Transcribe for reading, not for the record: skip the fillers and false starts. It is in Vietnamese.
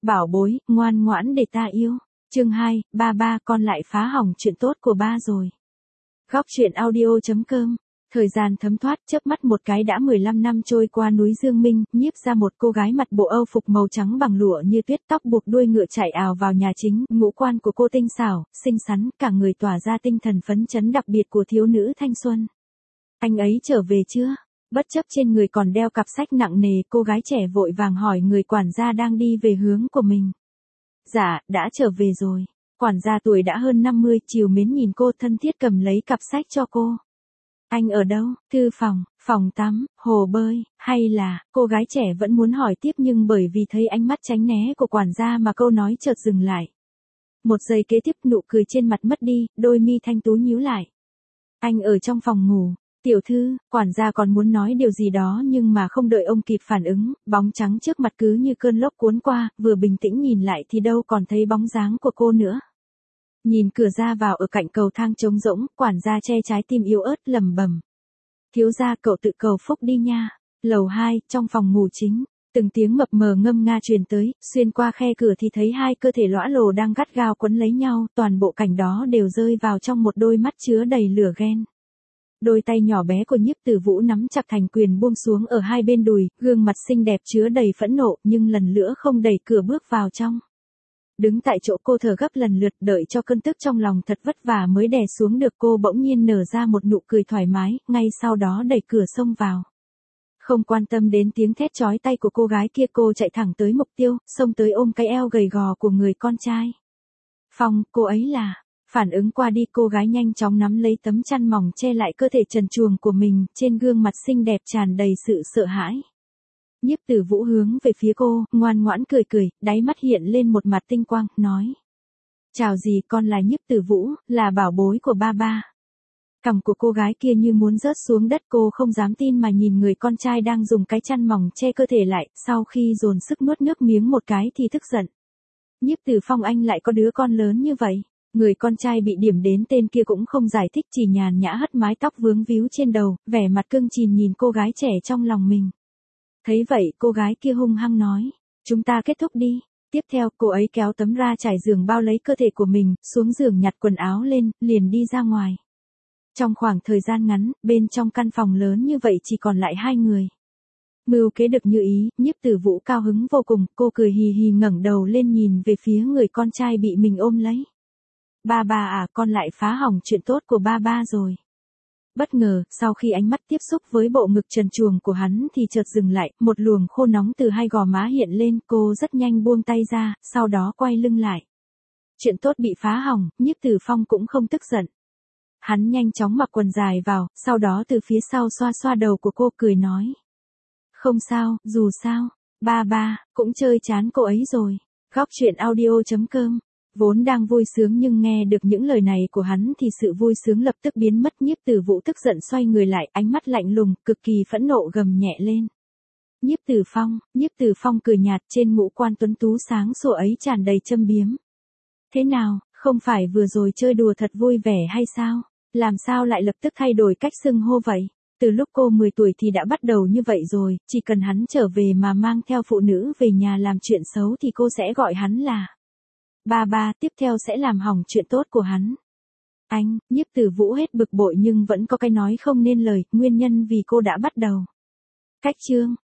Bảo bối, ngoan ngoãn để ta yêu. Chương 2, ba con lại phá hỏng chuyện tốt của ba rồi. Góc truyện audio.com. Thời gian thấm thoát, chớp mắt một cái đã 15 năm trôi qua. Núi Dương Minh nhiếp ra một cô gái mặc bộ âu phục màu trắng bằng lụa như tuyết, tóc buộc đuôi ngựa chạy ào vào nhà chính. Ngũ quan của cô tinh xảo, xinh xắn, cả người tỏa ra tinh thần phấn chấn đặc biệt của thiếu nữ thanh xuân. Anh ấy trở về chưa? Bất chấp trên người còn đeo cặp sách nặng nề, cô gái trẻ vội vàng hỏi người quản gia đang đi về hướng của mình. Dạ, đã trở về rồi. Quản gia tuổi đã hơn 50, trìu mến nhìn cô, thân thiết cầm lấy cặp sách cho cô. Anh ở đâu? Thư phòng, phòng tắm, hồ bơi, hay là... Cô gái trẻ vẫn muốn hỏi tiếp nhưng bởi vì thấy ánh mắt tránh né của quản gia mà câu nói chợt dừng lại. Một giây kế tiếp nụ cười trên mặt mất đi, đôi mi thanh tú nhíu lại. Anh ở trong phòng ngủ. Tiểu thư, quản gia còn muốn nói điều gì đó nhưng mà không đợi ông kịp phản ứng, bóng trắng trước mặt cứ như cơn lốc cuốn qua, vừa bình tĩnh nhìn lại thì đâu còn thấy bóng dáng của cô nữa. Nhìn cửa ra vào ở cạnh cầu thang trống rỗng, quản gia che trái tim yếu ớt lẩm bẩm. Thiếu gia, cậu tự cầu phúc đi nha. Lầu 2, trong phòng ngủ chính, từng tiếng mập mờ ngâm nga truyền tới, xuyên qua khe cửa thì thấy hai cơ thể lõa lồ đang gắt gao quấn lấy nhau, toàn bộ cảnh đó đều rơi vào trong một đôi mắt chứa đầy lửa ghen. Đôi tay nhỏ bé của Nhiếp Tử Vũ nắm chặt thành quyền buông xuống ở hai bên đùi, gương mặt xinh đẹp chứa đầy phẫn nộ nhưng lần nữa không đẩy cửa bước vào trong. Đứng tại chỗ cô thở gấp lần lượt, đợi cho cơn tức trong lòng thật vất vả mới đè xuống được, cô bỗng nhiên nở ra một nụ cười thoải mái, ngay sau đó đẩy cửa xông vào. Không quan tâm đến tiếng thét chói tai của cô gái kia, cô chạy thẳng tới mục tiêu, xông tới ôm cái eo gầy gò của người con trai. Phong, cô ấy là... Phản ứng qua đi, cô gái nhanh chóng nắm lấy tấm chăn mỏng che lại cơ thể trần truồng của mình, trên gương mặt xinh đẹp tràn đầy sự sợ hãi. Nhiếp Tử Vũ hướng về phía cô, ngoan ngoãn cười cười, đáy mắt hiện lên một mặt tinh quang, nói. Chào gì, con là Nhiếp Tử Vũ, là bảo bối của ba. Cằm của cô gái kia như muốn rớt xuống đất, cô không dám tin mà nhìn người con trai đang dùng cái chăn mỏng che cơ thể lại, sau khi dồn sức nuốt nước miếng một cái thì tức giận. Nhiếp Tử Phong, anh lại có đứa con lớn như vậy. Người con trai bị điểm đến tên kia cũng không giải thích, chỉ nhàn nhã hất mái tóc vướng víu trên đầu, vẻ mặt cưng chiều nhìn cô gái trẻ trong lòng mình. Thấy vậy, cô gái kia hung hăng nói, chúng ta kết thúc đi. Tiếp theo, cô ấy kéo tấm ra trải giường bao lấy cơ thể của mình, xuống giường nhặt quần áo lên, liền đi ra ngoài. Trong khoảng thời gian ngắn, bên trong căn phòng lớn như vậy chỉ còn lại hai người. Mưu kế được như ý, Nhiếp Tử Vũ cao hứng vô cùng, cô cười hì hì ngẩng đầu lên nhìn về phía người con trai bị mình ôm lấy. Ba à, con lại phá hỏng chuyện tốt của ba rồi. Bất ngờ, sau khi ánh mắt tiếp xúc với bộ ngực trần truồng của hắn thì chợt dừng lại, một luồng khô nóng từ hai gò má hiện lên, cô rất nhanh buông tay ra, sau đó quay lưng lại. Chuyện tốt bị phá hỏng, Nhiếp Tử Phong cũng không tức giận. Hắn nhanh chóng mặc quần dài vào, sau đó từ phía sau xoa xoa đầu của cô, cười nói. Không sao, dù sao, ba cũng chơi chán cô ấy rồi. Góc truyện audio.com. Vốn đang vui sướng nhưng nghe được những lời này của hắn thì sự vui sướng lập tức biến mất. Nhiếp Tử Vũ tức giận xoay người lại, ánh mắt lạnh lùng, cực kỳ phẫn nộ gầm nhẹ lên. Nhiếp Tử Phong cười nhạt, trên ngũ quan tuấn tú sáng sủa ấy tràn đầy châm biếm. Thế nào, không phải vừa rồi chơi đùa thật vui vẻ hay sao? Làm sao lại lập tức thay đổi cách xưng hô vậy? Từ lúc cô 10 tuổi thì đã bắt đầu như vậy rồi, chỉ cần hắn trở về mà mang theo phụ nữ về nhà làm chuyện xấu thì cô sẽ gọi hắn là ba, tiếp theo sẽ làm hỏng chuyện tốt của hắn. Anh, Nhiếp Tử Vũ hết bực bội nhưng vẫn có cái nói không nên lời, nguyên nhân vì cô đã bắt đầu. Cách chương.